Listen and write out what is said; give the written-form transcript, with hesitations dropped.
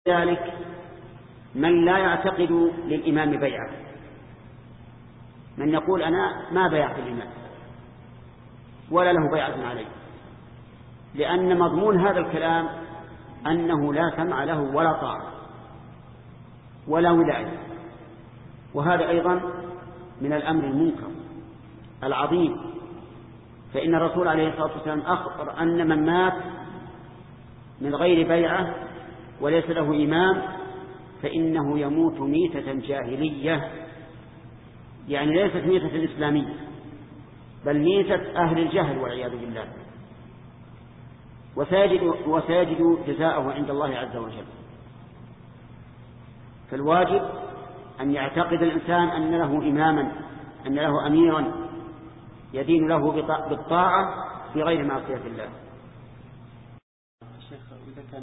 ذلك من لا يعتقد للإمام بيعة، من يقول أنا ما بيعت الإمام ولا له بيعة عليه، لأن مضمون هذا الكلام أنه لا سمع له ولا طاعة ولا ولاية. وهذا أيضا من الأمر المنكر العظيم، فإن الرسول عليه الصلاة والسلام أخبر أن من مات من غير بيعة وليس له إمام فإنه يموت ميتة جاهلية، يعني ليست ميتة إسلامية بل ميتة أهل الجهل والعياذ بالله، وسيجد جزاءه عند الله عز وجل. فالواجب أن يعتقد الإنسان أن له إماما، أن له أميرا يدين له بالطاعة في غير معصية الله.